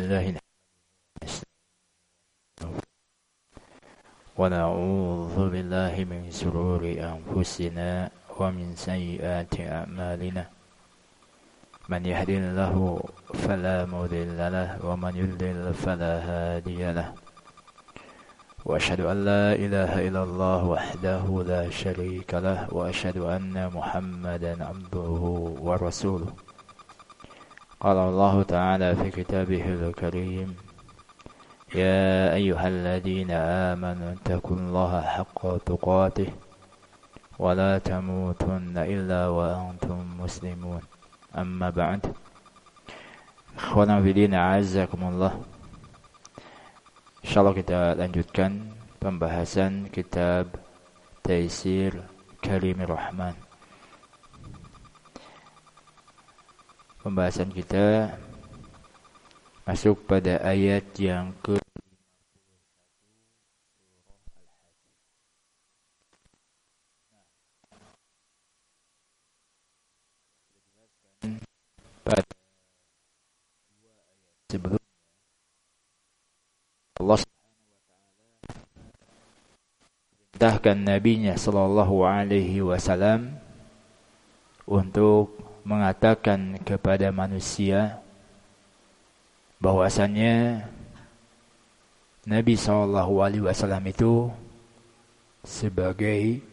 لله ونعوذ بالله من شرور أنفسنا ومن سيئات أعمالنا من يهد الله فلا مضل له ومن يضلل فلا هادي له وأشهد أن لا إله إلا الله وحده لا شريك له وأشهد أن محمدا عبده ورسوله قال الله تعالى في كتابه الكريم يا أيها الذين آمنوا اتقوا الله حق تقاته ولا تموتن إلا وأنتم مسلمون أما بعد Ikhwana fillah a'azzakumullah. Insyaallah kita lanjutkan pembahasan kitab Taisir Karimir Rahman. Pembahasan kita masuk pada ayat yang ke pada sebelum Allah perintahkan nabinya sallallahu alaihi wasallam untuk mengatakan kepada manusia bahwasannya Nabi sallallahu alaihi wasallam itu sebagai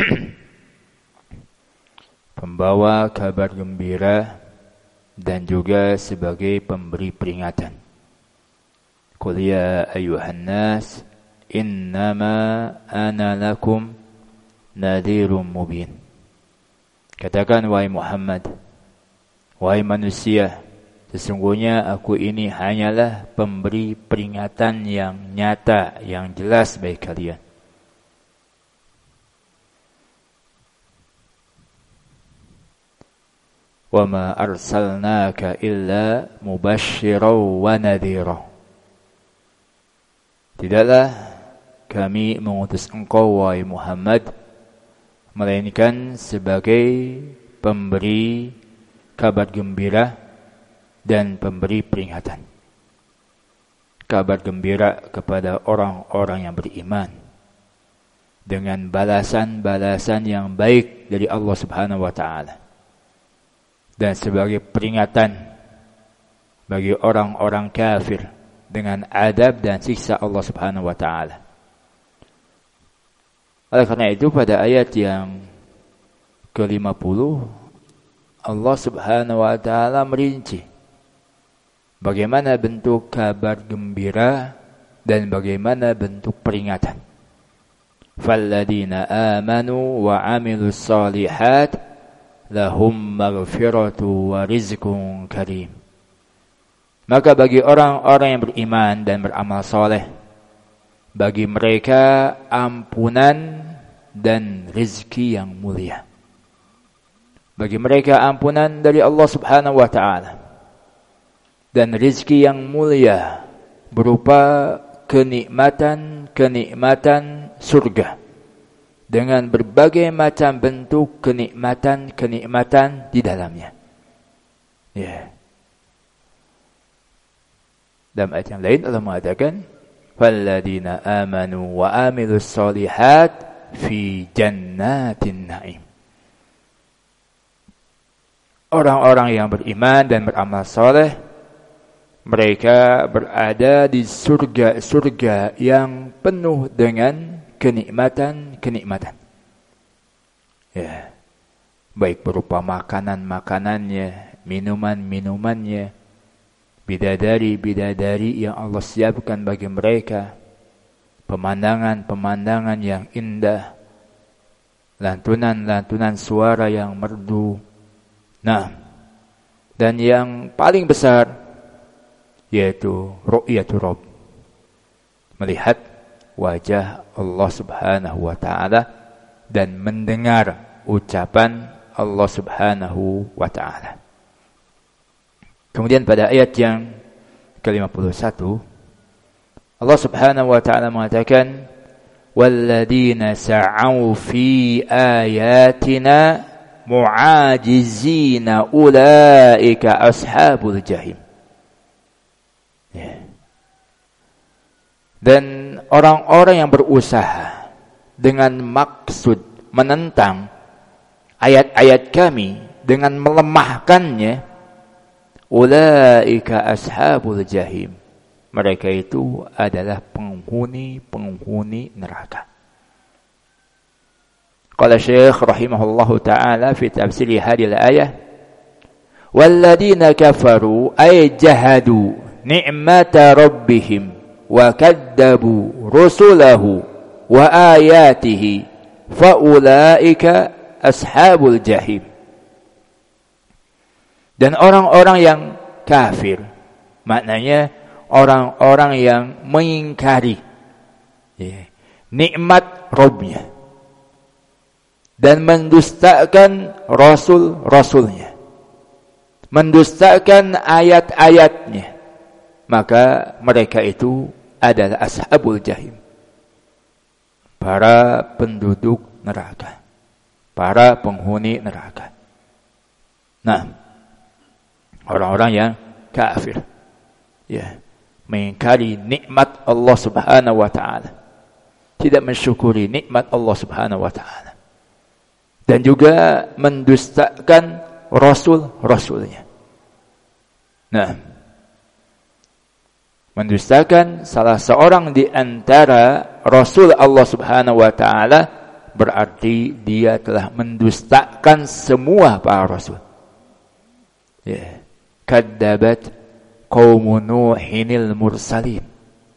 pembawa kabar gembira dan juga sebagai pemberi peringatan. Qul ya ayyuhan nas innama ana lakum nadhirum mubin. Katakan wahai Muhammad, wahai manusia, sesungguhnya aku ini hanyalah pemberi peringatan yang nyata, yang jelas bagi kalian. Wa ma arsalnaka illa mubasysyiran wa nadhira. Tidaklah kami mengutus engkau wahai Muhammad melainkan sebagai pemberi kabar gembira dan pemberi peringatan. Kabar gembira kepada orang-orang yang beriman dengan balasan-balasan yang baik dari Allah Subhanahu wa taala. Dan sebagai peringatan bagi orang-orang kafir dengan adab dan siksa Allah Subhanahu wa taala. Oleh karena itu pada ayat yang ke-50 Allah Subhanahu wa taala merinci bagaimana bentuk kabar gembira dan bagaimana bentuk peringatan. Falladzina amanu wa 'amilus shalihat lahum maghfiratu wa rizqun karim. Maka bagi orang-orang yang beriman dan beramal soleh, bagi mereka ampunan dan rezeki yang mulia. Bagi mereka ampunan dari Allah Subhanahu wa taala dan rezeki yang mulia berupa kenikmatan surga dengan berbagai macam bentuk kenikmatan di dalamnya. Ya. Dalam ayat yang lain Allah mengatakan falladzina amanu wa amilus shalihat fi jannatin na'im. Orang-orang yang beriman dan beramal saleh, mereka berada di surga-surga yang penuh dengan kenikmatan. Ya. Baik berupa makanan-makanannya, minuman-minumannya, bidadari-bidadari yang Allah siapkan bagi mereka, pemandangan-pemandangan yang indah, lantunan-lantunan suara yang merdu. Nah, dan yang paling besar yaitu ru'yatul Rabb, melihat wajah Allah Subhanahu wa taala dan mendengar ucapan Allah Subhanahu wa taala. Kemudian pada ayat yang ke-51 Allah Subhanahu wa taala mengatakan walladzina sa'au fi ayatina mu'ajizina ulaika ashabul jahim. Ya. Dan orang-orang yang berusaha dengan maksud menentang ayat-ayat kami dengan melemahkannya, ulaika ashabul jahim, mereka itu adalah penghuni neraka. Qala Syekh rahimahullahu ta'ala fi tafsir hadhihi al-ayah, walladzina kafaru ay jahadu ni'mata rabbihim wa kaddabu rusulahu wa ayatihi faulaika ashabul jahim. Dan orang-orang yang kafir, maknanya orang-orang yang mengingkari nikmat Rabbnya dan mendustakan rasul-rasulnya, mendustakan ayat-ayatnya, maka mereka itu adalah ashabul jahim, para penduduk neraka, para penghuni neraka. Nah, orang-orang yang kafir, mengingkari nikmat Allah Subhanahu wa taala, tidak mensyukuri nikmat Allah Subhanahu wa taala, dan juga mendustakan rasul-rasulnya. Nah, mendustakan salah seorang di antara Rasul Allah Subhanahu wa taala berarti dia telah mendustakan semua para rasul. Kadzabat qaum Nuhinil mursalin.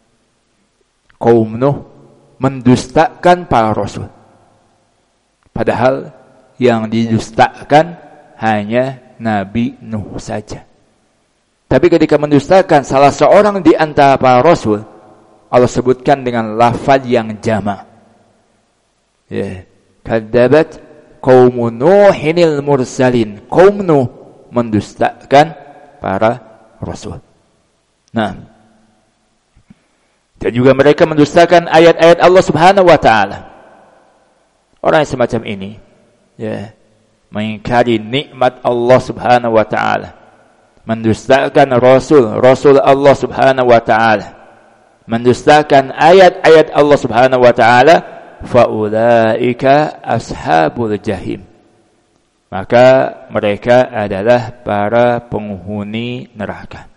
Kaum Nuh mendustakan para rasul. Padahal yang didustakan hanya Nabi Nuh saja. Tapi ketika mendustakan salah seorang di antara para rasul, Allah sebutkan dengan lafaz yang jama'. Kadzabat qaum Nuhinil mursalin. Kaum Nuh mendustakan para rasul. Nah, dan juga mereka mendustakan ayat-ayat Allah Subhanahu wa taala. Orang yang semacam ini mengingkari nikmat Allah Subhanahu wa taala, mendustakan rasul Allah Subhanahu wa taala, mendustakan ayat-ayat Allah Subhanahu wa taala, faulaika ashabul jahim, maka mereka adalah para penghuni neraka.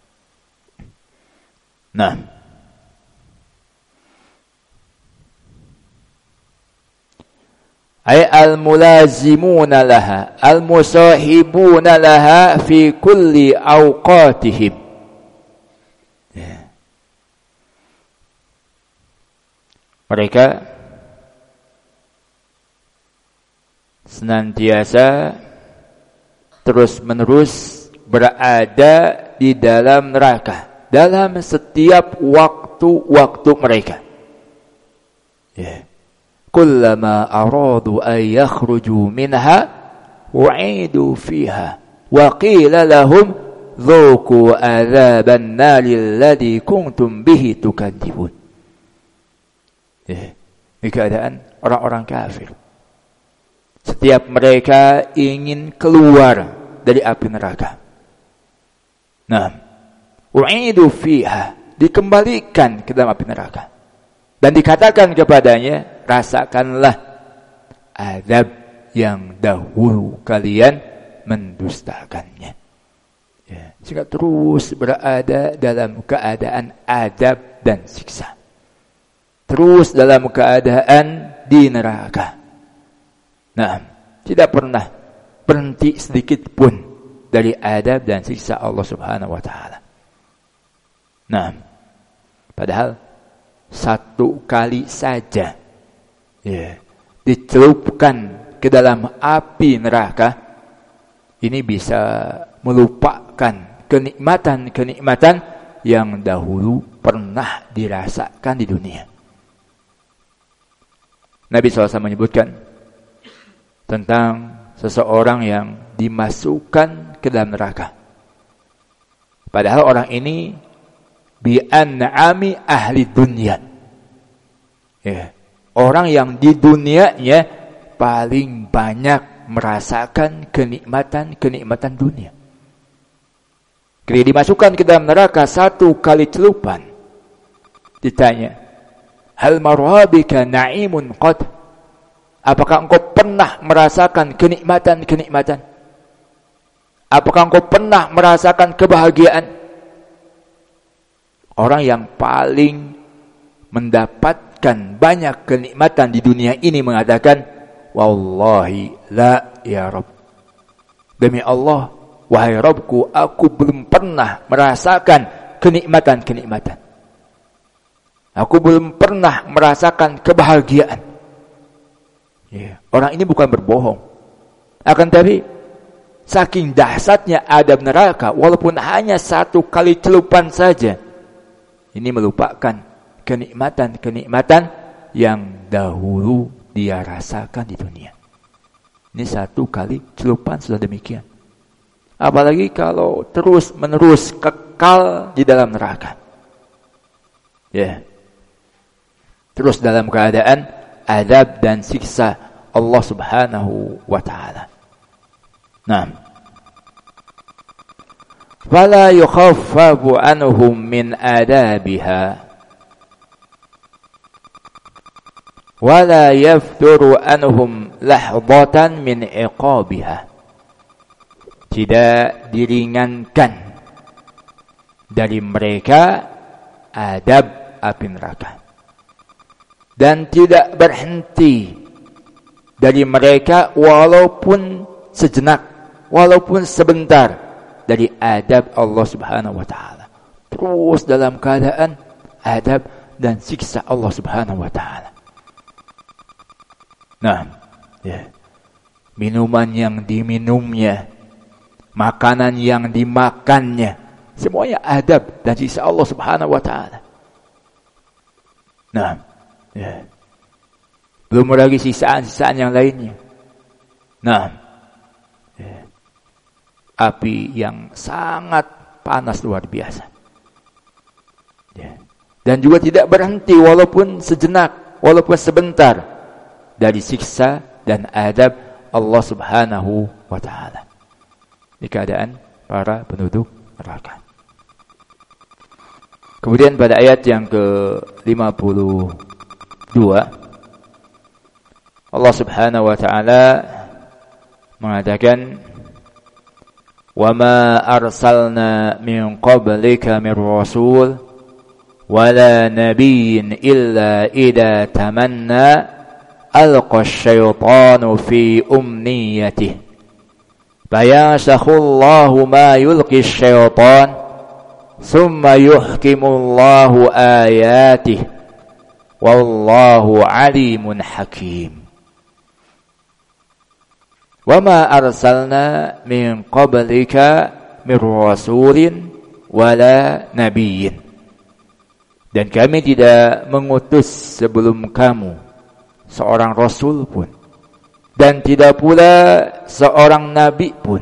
Nah, ay al-mulazimuna laha, al-musahibuna laha fi kulli awqatihim. Mereka senantiasa terus-menerus berada di dalam neraka dalam setiap waktu-waktu mereka. Kullama aradu an yakhruju minha u'idu fiha wa qila lahum dhuqu adzaban nari alladhi kuntum bihi tukadzibun. Ini keadaan orang-orang kafir. Setiap mereka ingin keluar dari api neraka. Nah, u'idu fiha, dikembalikan ke dalam api neraka. Dan dikatakan kepadanya, rasakanlah azab yang dahulu kalian mendustakannya. Sehingga terus berada dalam keadaan azab dan siksa. Terus dalam keadaan di neraka. Nah, tidak pernah berhenti sedikit pun dari azab dan siksa Allah Subhanahu wa taala. Nah, padahal satu kali saja dicelupkan ke dalam api neraka, ini bisa melupakan kenikmatan-kenikmatan yang dahulu pernah dirasakan di dunia. Nabi SAW menyebutkan tentang seseorang yang dimasukkan ke dalam neraka. Padahal orang ini bi'an'ami ahli dunia. Orang yang di dunianya paling banyak merasakan kenikmatan-kenikmatan dunia. Ketika dimasukkan ke dalam neraka satu kali celupan, ditanya, hal marhabika na'imun qad? Apakah engkau pernah merasakan kenikmatan-kenikmatan? Apakah engkau pernah merasakan kebahagiaan? Orang yang paling mendapatkan banyak kenikmatan di dunia ini mengatakan, wallahi la ya Rabb. Demi Allah, wahai Rabbku, aku belum pernah merasakan kenikmatan-kenikmatan. Aku belum pernah merasakan kebahagiaan. Ya, orang ini bukan berbohong. Akan tapi, saking dahsyatnya adab neraka, walaupun hanya satu kali celupan saja, ini melupakan kenikmatan-kenikmatan yang dahulu dia rasakan di dunia. Ini satu kali celupan sudah demikian. Apalagi kalau terus-menerus kekal di dalam neraka. Ya. Terus dalam keadaan adab dan siksa Allah Subhanahu wa ta'ala. Nah. Fala yukhaffafu anhum min adabiha wala yafturu anhum lahdatan min iqabiha. Tidak diringankan dari mereka adab api neraka, dan tidak berhenti dari mereka walaupun sejenak, walaupun sebentar dari adab Allah Subhanahu wa ta'ala. Terus dalam keadaan adab dan siksa Allah Subhanahu wa ta'ala. Nah, ya. Minuman yang diminumnya, makanan yang dimakannya, semuanya adab dan siksa Allah Subhanahu wa ta'ala. Nah, ya. Belum lagi siksaan-siksaan yang lainnya. Nah, ya. Api yang sangat panas luar biasa. Ya. Dan juga tidak berhenti walaupun sejenak, walaupun sebentar dari siksa dan adab Allah Subhanahu wa ta'ala di keadaan para penduduk neraka. Kemudian pada ayat yang ke-52 Allah Subhanahu wa ta'ala mengatakan, wa ma arsalna min qablika min rasul wala nabiyyin illa idza tamanna alqa asy-syaitanu fi umniyatihi fayansakhu Allahu ma yulqi asy-syaitan thumma yuhkimu Allahu ayatihi wallahu alimun hakim. Wa ma arsalna min qablika min rasulin wala nabiyyin, dan kami tidak mengutus sebelum kamu seorang rasul pun, dan tidak pula seorang nabi pun,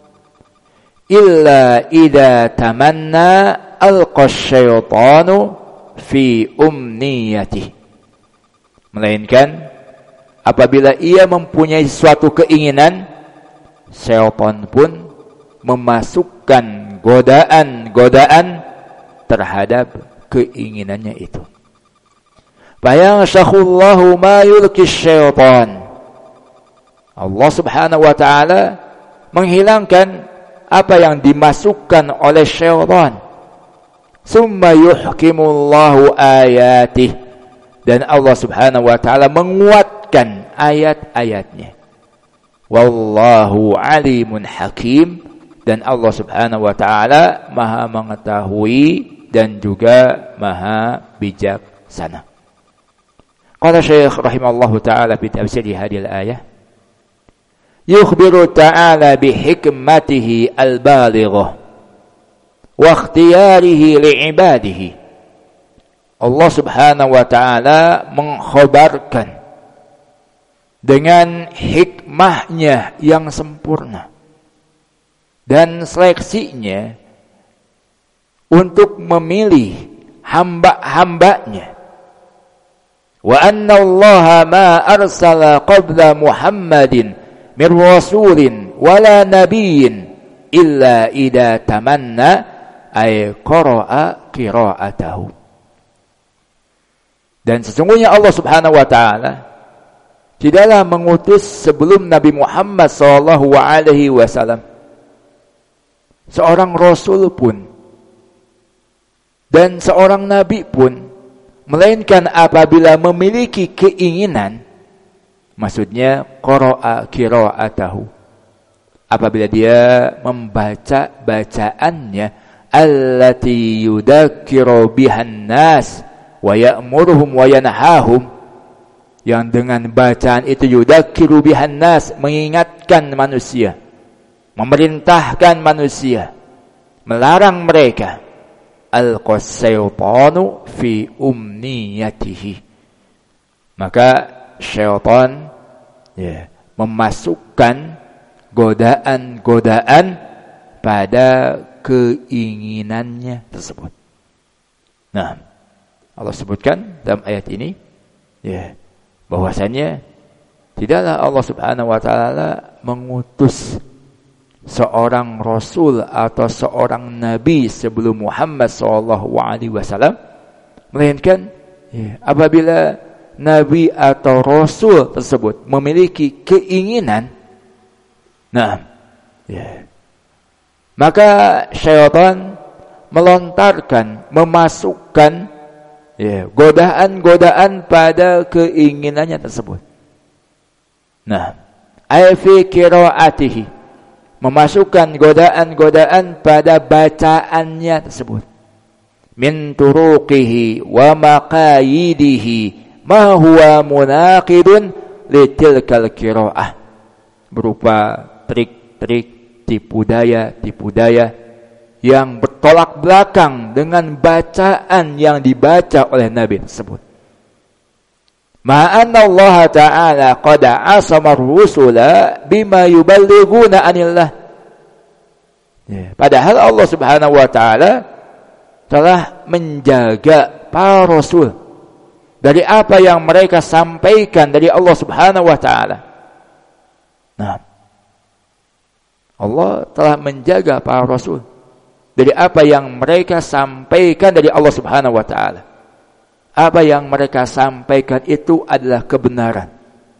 illa idza tamanna alqa asy-syaitanu fi umniyatihi, melainkan apabila ia mempunyai suatu keinginan, syaitan pun memasukkan godaan-godaan terhadap keinginannya itu. Fayansakhullahu ma yulqi syaitan. Allah Subhanahu wa ta'ala menghilangkan apa yang dimasukkan oleh syaitan. Summa yuhkimullahu ayatih, dan Allah Subhanahu wa ta'ala menguatkan ayat-ayatnya. Wallahu alimun hakim, dan Allah Subhanahu wa ta'ala maha mengetahui dan juga maha bijaksana. Qala Syekh rahimallahu ta'ala fi tafsir hadhihi al-ayah, yukhbiru ta'ala bi hikmatihi al-balighah wa ikhtiyarihi li'ibadihi. Allah Subhanahu wa ta'ala mengkhabarkan dengan hikmahnya yang sempurna dan seleksinya untuk memilih hamba-hambanya. Wa anna Allah ma arsala qabla Muhammadin min rasulin wala nabiyyin illa idza tamanna ay qara'a qira'atahu. Dan sesungguhnya Allah Subhanahu wa taala tidaklah mengutus sebelum Nabi Muhammad sallallahu alaihi wasallam seorang rasul pun dan seorang nabi pun, melainkan apabila memiliki keinginan, maksudnya qara'a qira'atahu, apabila dia membaca bacaannya, allati yudzakiru bihan nas wa ya'muruhum wa yanahahum, yang dengan bacaan itu yudzakiru bihan nas, mengingatkan manusia, memerintahkan manusia, melarang mereka, alqasyaytanu fi umniyatihi, maka syaitan memasukkan godaan-godaan pada keinginannya tersebut. Nah, Allah sebutkan dalam ayat ini bahwasanya tidaklah Allah Subhanahu wa taala mengutus seorang rasul atau seorang nabi sebelum Muhammad sallallahu alaihi wasallam, melainkan apabila nabi atau rasul tersebut memiliki keinginan, maka syaitan melontarkan, memasukkan godaan-godaan pada keinginannya tersebut. Ay fi qiraatihi, memasukkan godaan-godaan pada bacaannya tersebut. Min turuqihi wa maqayidihi ma huwa munaqidun litilkal qiraah, berupa trik-trik, tipu daya yang bertolak belakang dengan bacaan yang dibaca oleh Nabi tersebut. Ma'anna Allah Ta'ala qad asama ar-rusula bima yuballighuna anillah. Padahal Allah Subhanahu wa taala telah menjaga para rasul dari apa yang mereka sampaikan dari Allah Subhanahu wa taala. Allah telah menjaga para rasul dari apa yang mereka sampaikan dari Allah Subhanahu wa taala. Apa yang mereka sampaikan itu adalah kebenaran.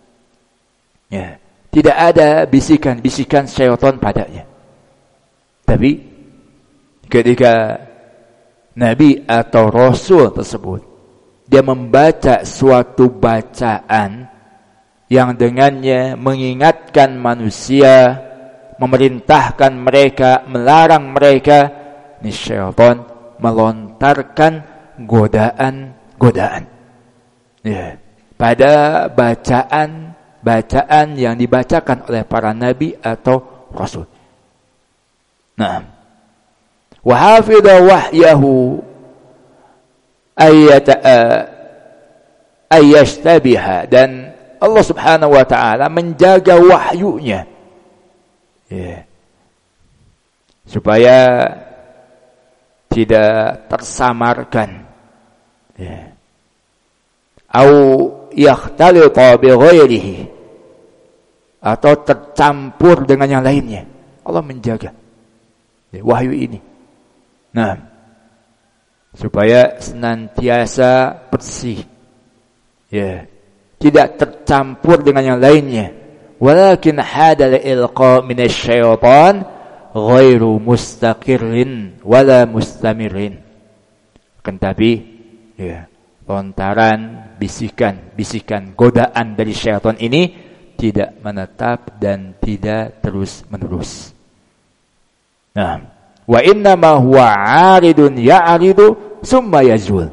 Tidak ada bisikan-bisikan syaitan padanya. Tapi ketika nabi atau rasul tersebut dia membaca suatu bacaan yang dengannya mengingatkan manusia, memerintahkan mereka, melarang mereka, ini syaitan melontarkan godaan pada bacaan yang dibacakan oleh para nabi atau rasul. Wa hafidha wahyahu ayyashtabiha, dan Allah Subhanahu wa taala menjaga wahyunya supaya tidak tersamarkan, au yakhtalita bi ghairihi, atau tercampur dengan yang lainnya. Allah menjaga wahyu ini, supaya senantiasa bersih, tidak tercampur dengan yang lainnya. Walakin hadal ilqa minasyaitan ghairu mustaqirrin wala mustamirin. Tapi lontaran bisikan godaan dari syaitan ini tidak menetap dan tidak terus menerus. Wa inna ma huwa 'aridun ya'ridu summa yazul.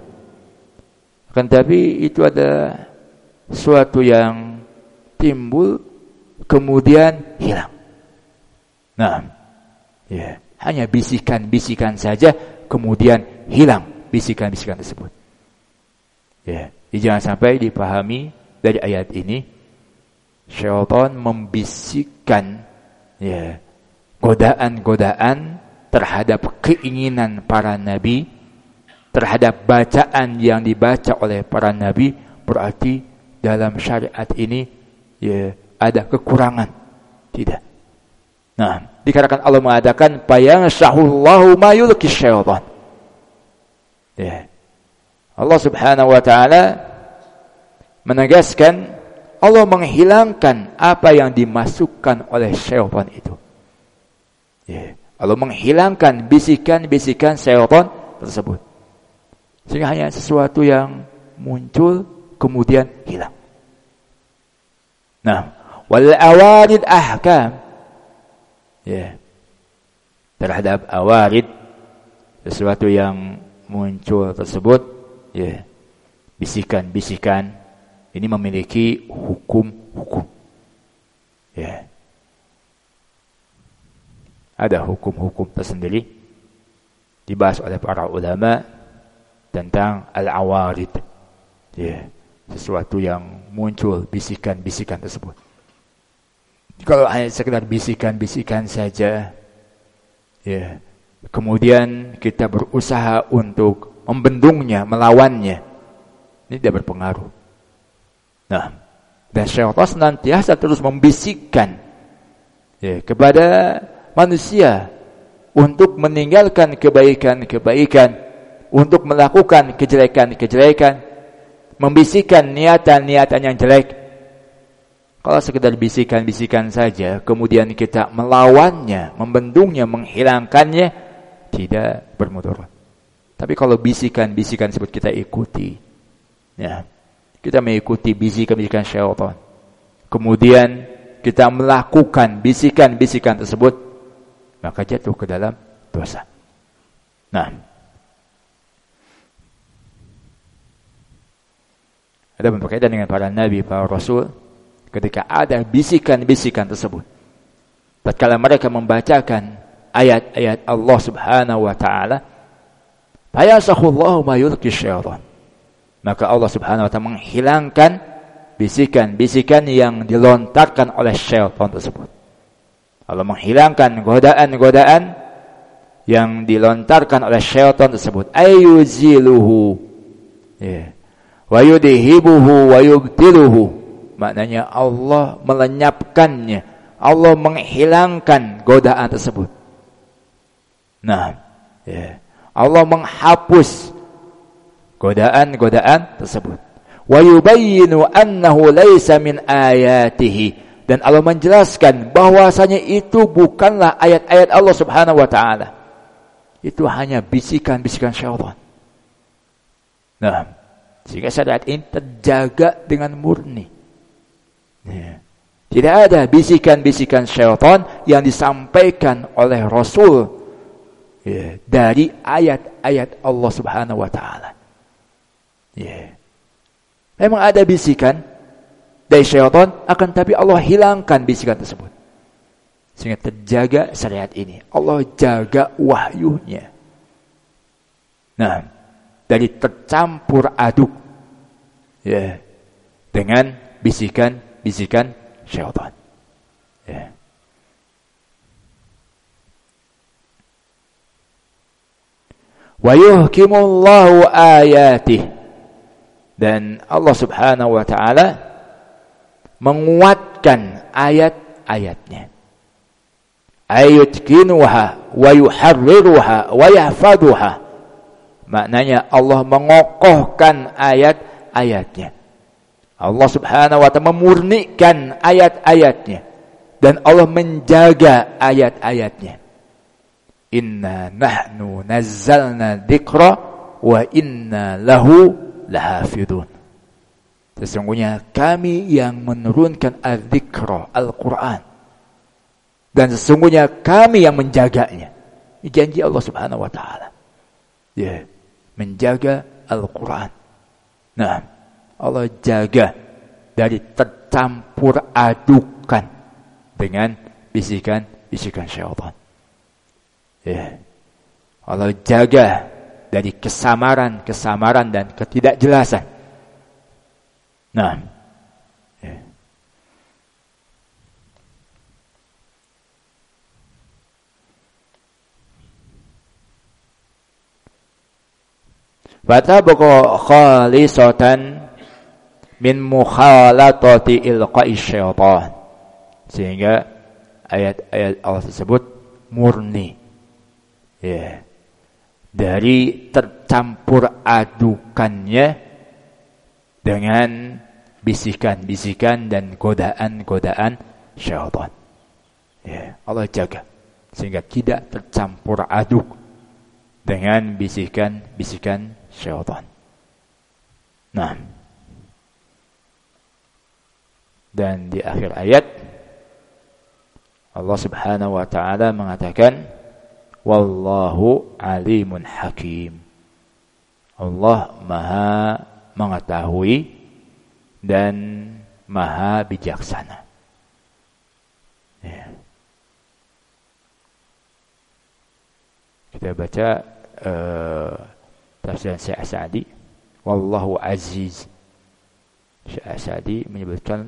Tapi itu ada suatu yang timbul kemudian hilang. Hanya bisikan-bisikan saja kemudian hilang bisikan-bisikan tersebut. Jadi jangan sampai dipahami dari ayat ini syaitan membisikkan godaan-godaan terhadap keinginan para nabi, terhadap bacaan yang dibaca oleh para nabi. Berarti dalam syariat ini ada kekurangan. Tidak. Dikarenakan Allah mengatakan fayanshahullahu ma yulqi syaitan. Allah Subhanahu wa taala menegaskan Allah menghilangkan apa yang dimasukkan oleh syaitan itu. Allah menghilangkan bisikan-bisikan syaitan tersebut. Sehingga hanya sesuatu yang muncul kemudian hilang. Nah, wal awarid ahkam. Terhadap awarid, sesuatu yang muncul tersebut, bisikan-bisikan ini memiliki hukum-hukum. Ada hukum-hukum tersendiri dibahas oleh para ulama tentang al-awarid. Sesuatu yang muncul bisikan-bisikan tersebut. Kalau hanya sekedar bisikan-bisikan saja, kemudian kita berusaha untuk membendungnya, melawannya, ini tidak berpengaruh. Nah, dan syaitan senantiasa terus membisikkan kepada manusia untuk meninggalkan kebaikan-kebaikan, untuk melakukan kejelekan-kejelekan, membisikkan niatan-niatan yang jelek. Kalau sekedar bisikan-bisikan saja, kemudian kita melawannya, membendungnya, menghilangkannya, tidak bermudarat. Tapi kalau bisikan-bisikan tersebut kita ikuti, kita mengikuti bisikan-bisikan syaitan, kemudian kita melakukan bisikan-bisikan tersebut, maka jatuh ke dalam dosa. Nah, ada berkaitan dengan para nabi, para rasul, ketika ada bisikan-bisikan tersebut, tatkala mereka membacakan ayat-ayat Allah Subhanahu wa taala, fayasakhullahu ma yulqi syaitan, maka Allah Subhanahu wa taala menghilangkan bisikan-bisikan yang dilontarkan oleh syaitan tersebut. Allah menghilangkan godaan-godaan yang dilontarkan oleh syaitan tersebut. Ayuziluhu wa yudhibuhu wa yubtiluhu. Maknanya Allah melenyapkannya, Allah menghilangkan godaan tersebut. Nah, Allah menghapus godaan-godaan tersebut. Wa yubayyinu annahu laisa min ayatihi, dan Allah menjelaskan bahwasanya itu bukanlah ayat-ayat Allah Subhanahu wa taala. Itu hanya bisikan-bisikan syaitan. Nah, sehingga syariat ini terjaga dengan murni. Tidak ada bisikan-bisikan syaitan yang disampaikan oleh Rasul dari ayat-ayat Allah Subhanahu wa taala. Memang ada bisikan dari syaitan, akan tapi Allah hilangkan bisikan tersebut. Sehingga terjaga syariat ini. Allah jaga wahyunya. Nah, dari tercampur aduk dengan bisikan syaitan. Wa yuhkimullahu ayatih, dan Allah Subhanahu wa taala menguatkan ayat-ayatnya. Ayutkinuha wa yuharriruha wa yahfaduha. Maknanya Allah mengokohkan ayat-ayatnya. Allah Subhanahu wa taala memurnikan ayat-ayatnya, dan Allah menjaga ayat-ayatnya. Inna nahnu nazzalna dzikra wa inna lahu lahafidun. Sesungguhnya kami yang menurunkan al-dzikra, Al-Quran, dan sesungguhnya kami yang menjaganya. Ini janji Allah Subhanahu wa taala. Menjaga Al-Quran. Nah, Allah jaga dari tercampur adukan dengan bisikan-bisikan syaitan. Allah jaga dari kesamaran dan ketidakjelasan. Nah, fatabqa khalisatan min mukhalatati ilqa'i syaitan, sehingga ayat-ayat Allah tersebut murni dari tercampur adukannya dengan bisikan-bisikan dan godaan-godaan syaitan. Ya, Allah jaga sehingga tidak tercampur aduk dengan bisikan-bisikan syaitan. Nah, dan di akhir ayat Allah Subhanahu wa taala mengatakan wallahu alimun hakim. Allah Maha mengetahui dan Maha bijaksana. Ya. Kita baca tafsir Syekh Sa'di, wallahu aziz. Syekh Sa'di menyebutkan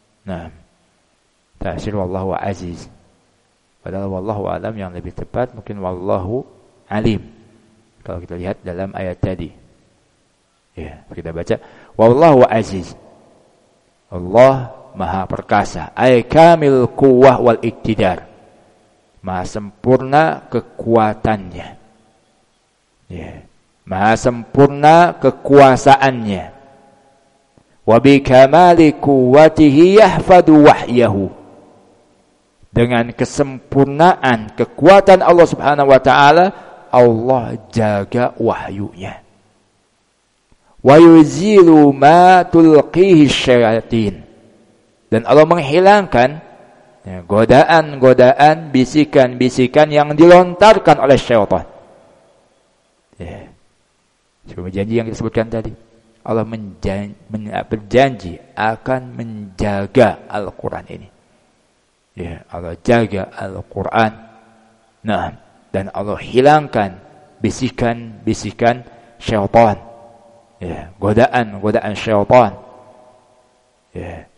tafsir wallahu aziz. Padahal wallahu alam yang lebih tepat mungkin wallahu alim. Kalau kita lihat dalam ayat tadi. Ya, kita baca wallahu aziz. Allah Maha perkasa, ay kamil quwwah wal iktidar. Maha sempurna kekuatannya. Ya, Maha sempurna kekuasaannya. Wa bi kamali quwwatihi yahfadu wahyahu. Dengan kesempurnaan kekuatan Allah Subhanahu wa taala, Allah jaga wahyunya. Wa yuzilu ma tulqihi syayatin. Dan Allah menghilangkan godaan-godaan, bisikan-bisikan yang dilontarkan oleh syaitan. Ya. Seperti janji yang disebutkan tadi. Allah berjanji akan menjaga Al-Quran ini. Ya, Allah jaga Al-Quran. Nah, dan Allah hilangkan bisikan-bisikan syaitan. Ya, godaan syaitan. Ya.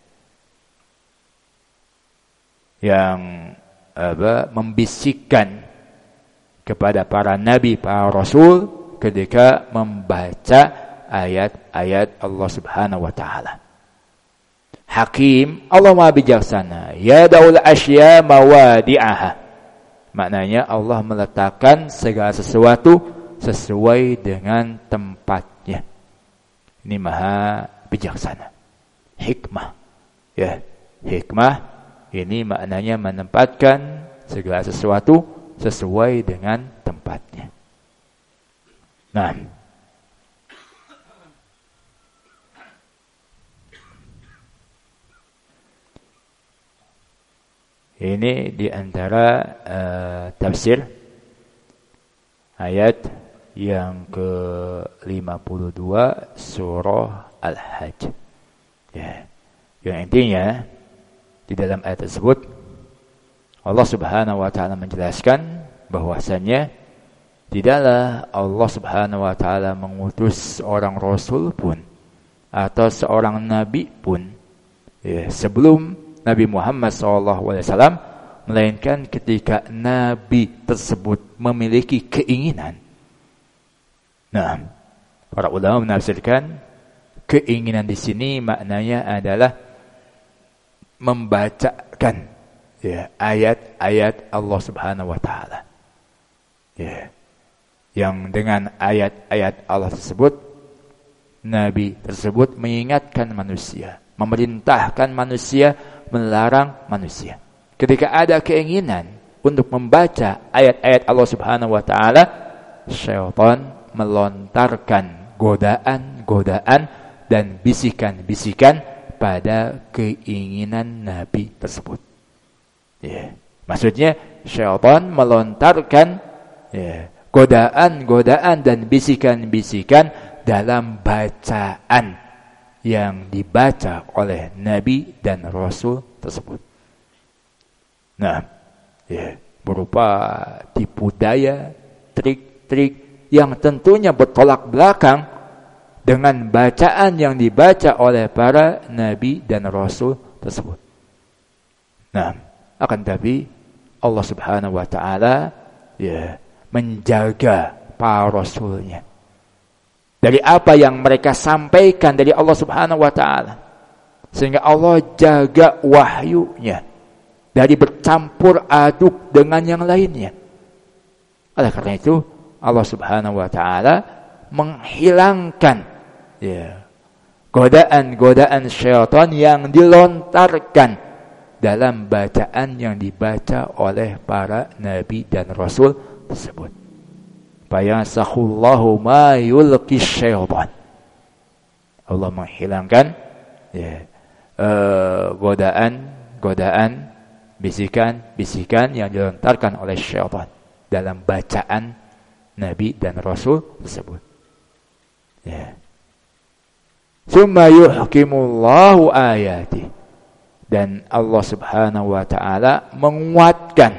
Yang membisikkan kepada para nabi, para rasul ketika membaca ayat-ayat Allah Subhanahu wa taala. Hakim, Allah Maha bijaksana. Yada'ul asya mawadi'aha. Maknanya Allah meletakkan segala sesuatu sesuai dengan tempatnya. Ini Maha bijaksana. Hikmah. Ya, hikmah ini maknanya menempatkan segala sesuatu sesuai dengan tempatnya. Nah, ini di antara tafsir ayat yang ke-52 surah Al-Hajj. Ya. Yang intinya di dalam ayat tersebut Allah Subhanahu wa taala menjelaskan bahwasannya tidaklah Allah Subhanahu wa taala mengutus seorang rasul pun atau seorang nabi pun sebelum Nabi Muhammad SAW, melainkan ketika nabi tersebut memiliki keinginan. Nah, para ulama menafsirkan keinginan di sini maknanya adalah membacakan ayat-ayat Allah Subhanahu wa taala. Ya. Yang dengan ayat-ayat Allah tersebut nabi tersebut mengingatkan manusia, memerintahkan manusia, melarang manusia. Ketika ada keinginan untuk membaca ayat-ayat Allah Subhanahu wa taala, syaitan melontarkan godaan-godaan dan bisikan-bisikan pada keinginan nabi tersebut. Ya. Maksudnya syaitan melontarkan godaan-godaan dan bisikan-bisikan dalam bacaan yang dibaca oleh nabi dan rasul tersebut. Nah, berupa tipu daya, trik-trik yang tentunya bertolak belakang dengan bacaan yang dibaca oleh para nabi dan rasul tersebut. Nah, akan tapi Allah Subhanahu wa taala menjaga para rasulnya dari apa yang mereka sampaikan dari Allah Subhanahu wa taala, sehingga Allah jaga wahyunya dari bercampur aduk dengan yang lainnya. Oleh karena itu Allah Subhanahu wa taala menghilangkan godaan-godaan syaitan yang dilontarkan dalam bacaan yang dibaca oleh para nabi dan rasul tersebut. Fayansahullahu ma yulqis syaitan. Allah menghilangkan godaan, bisikan yang dilontarkan oleh syaitan dalam bacaan nabi dan rasul tersebut. Summa yuhkimullahu ayati, dan Allah Subhanahu wa taala menguatkan,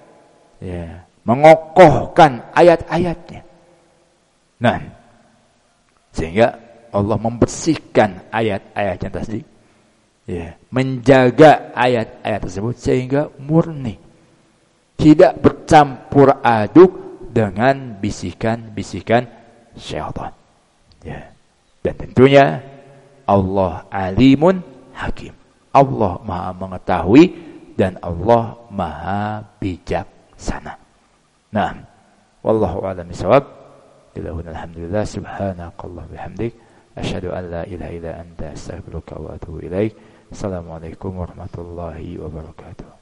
mengokohkan ayat-ayatnya. Nah, sehingga Allah membersihkan ayat-ayatnya tadi, menjaga ayat-ayat tersebut sehingga murni, tidak bercampur aduk dengan bisikan-bisikan syaitan. Dan tentunya Allah alimun hakim. Allah maha mengetahui dan Allah maha bijaksana. Nah, wallahu a'lam bishawab. Alhamdulillah, subhanakallah bihamdik, asyhadu an la ilaha illa anta, astaghfiruka wa atubu ilaik. Assalamualaikum warahmatullahi wabarakatuh.